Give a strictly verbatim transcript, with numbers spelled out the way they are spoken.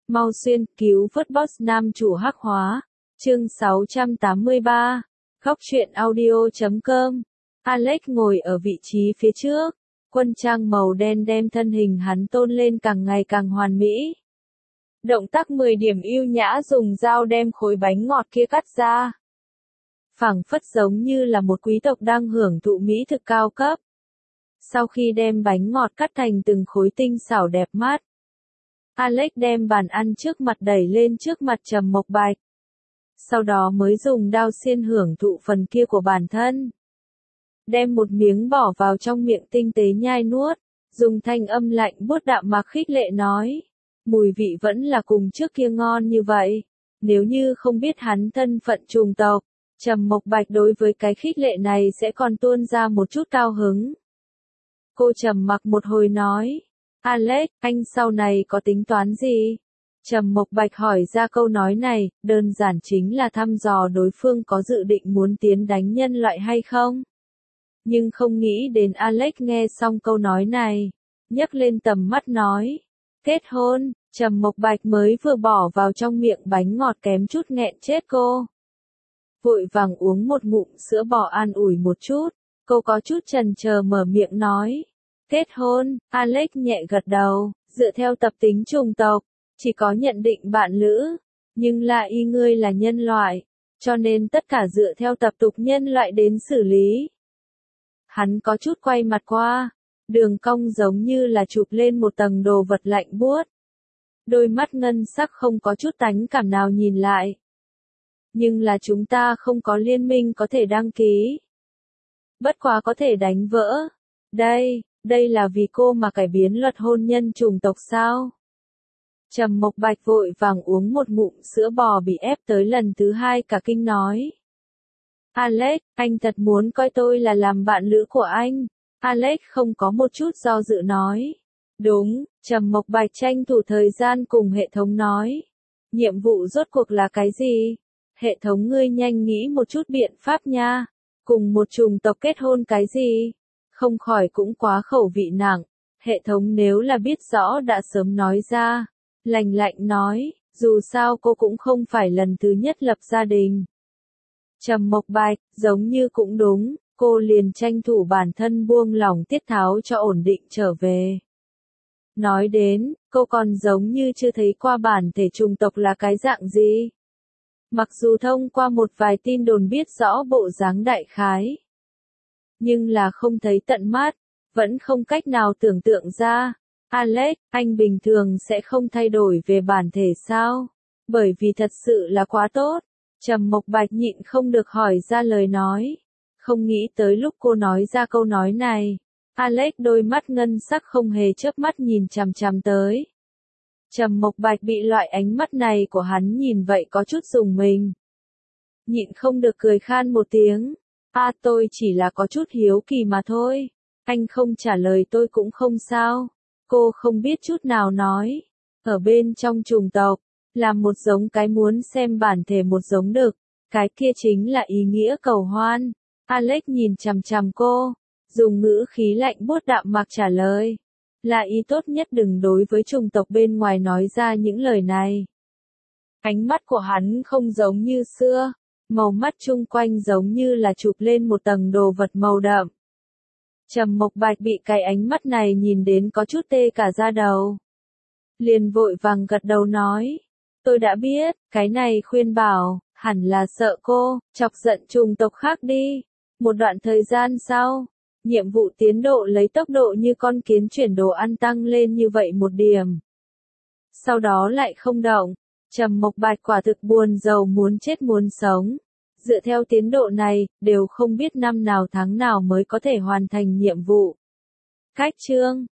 Mau xuyên, cứu vớt boss nam chủ hắc hóa. Chương sáu trăm tám mươi ba. Góc truyện audio chấm com. Alex ngồi ở vị trí phía trước. Quân trang màu đen đem thân hình hắn tôn lên càng ngày càng hoàn mỹ. Động tác mười điểm yêu nhã dùng dao đem khối bánh ngọt kia cắt ra. Phảng phất giống như là một quý tộc đang hưởng thụ mỹ thực cao cấp. Sau khi đem bánh ngọt cắt thành từng khối tinh xảo đẹp mắt, Alex đem bàn ăn trước mặt đẩy lên trước mặt Trầm Mộc Bạch. Sau đó mới dùng dao xiên hưởng thụ phần kia của bản thân. Đem một miếng bỏ vào trong miệng tinh tế nhai nuốt, dùng thanh âm lạnh buốt đạm mạc khích lệ nói. Mùi vị vẫn là cùng trước kia ngon như vậy. Nếu như không biết hắn thân phận trùng tộc, Trầm Mộc Bạch đối với cái khích lệ này sẽ còn tuôn ra một chút cao hứng. Cô trầm mặc một hồi nói. Alex, anh sau này có tính toán gì? Trầm Mộc Bạch hỏi ra câu nói này, đơn giản chính là thăm dò đối phương có dự định muốn tiến đánh nhân loại hay không. Nhưng không nghĩ đến Alex nghe xong câu nói này, nhấc lên tầm mắt nói. Kết hôn, Trầm Mộc Bạch mới vừa bỏ vào trong miệng bánh ngọt kém chút nghẹn chết cô. Vội vàng uống một ngụm sữa bò an ủi một chút, cô có chút chần chờ mở miệng nói. Kết hôn, Alex nhẹ gật đầu, dựa theo tập tính chủng tộc, chỉ có nhận định bạn lữ, nhưng là y ngươi là nhân loại, cho nên tất cả dựa theo tập tục nhân loại đến xử lý. Hắn có chút quay mặt qua, đường cong giống như là chụp lên một tầng đồ vật lạnh buốt. Đôi mắt ngân sắc không có chút tánh cảm nào nhìn lại. Nhưng là chúng ta không có liên minh có thể đăng ký. Bất quá có thể đánh vỡ. Đây, đây là vì cô mà cải biến luật hôn nhân chủng tộc sao? Trầm Mộc Bạch vội vàng uống một ngụm sữa bò bị ép tới lần thứ hai cả kinh nói. Alex, anh thật muốn coi tôi là làm bạn lữ của anh. Alex không có một chút do dự nói. Đúng, Trầm Mộc Bạch tranh thủ thời gian cùng hệ thống nói. Nhiệm vụ rốt cuộc là cái gì? Hệ thống ngươi nhanh nghĩ một chút biện pháp nha. Cùng một chủng tộc kết hôn cái gì? Không khỏi cũng quá khẩu vị nặng. Hệ thống nếu là biết rõ đã sớm nói ra. Lạnh lạnh nói, dù sao cô cũng không phải lần thứ nhất lập gia đình. Trầm Mộc Bạch, giống như cũng đúng, cô liền tranh thủ bản thân buông lỏng tiết tháo cho ổn định trở về. Nói đến, cô còn giống như chưa thấy qua bản thể chủng tộc là cái dạng gì. Mặc dù thông qua một vài tin đồn biết rõ bộ dáng đại khái, nhưng là không thấy tận mắt, vẫn không cách nào tưởng tượng ra. Alex, anh bình thường sẽ không thay đổi về bản thể sao? Bởi vì thật sự là quá tốt. Trầm Mộc Bạch nhịn không được hỏi ra lời nói. Không nghĩ tới lúc cô nói ra câu nói này, Alex đôi mắt ngân sắc không hề chớp mắt nhìn chằm chằm tới. Trầm Mộc Bạch bị loại ánh mắt này của hắn nhìn vậy có chút rùng mình. Nhịn không được cười khan một tiếng. À tôi chỉ là có chút hiếu kỳ mà thôi. Anh không trả lời tôi cũng không sao. Cô không biết chút nào nói. Ở bên trong chủng tộc, là một giống cái muốn xem bản thể một giống đực. Cái kia chính là ý nghĩa cầu hoan. Alex nhìn chằm chằm cô, dùng ngữ khí lạnh buốt đạm mạc trả lời. Là ý tốt nhất đừng đối với chủng tộc bên ngoài nói ra những lời này. Ánh mắt của hắn không giống như xưa, màu mắt chung quanh giống như là chụp lên một tầng đồ vật màu đậm. Trầm Mộc Bạch bị cái ánh mắt này nhìn đến có chút tê cả da đầu. Liền vội vàng gật đầu nói. Tôi đã biết, cái này khuyên bảo, hẳn là sợ cô, chọc giận chủng tộc khác đi. Một đoạn thời gian sau, nhiệm vụ tiến độ lấy tốc độ như con kiến chuyển đồ ăn tăng lên như vậy một điểm. Sau đó lại không động, Trầm Mộc Bạch quả thực buồn rầu muốn chết muốn sống. Dựa theo tiến độ này, đều không biết năm nào tháng nào mới có thể hoàn thành nhiệm vụ. Cách chương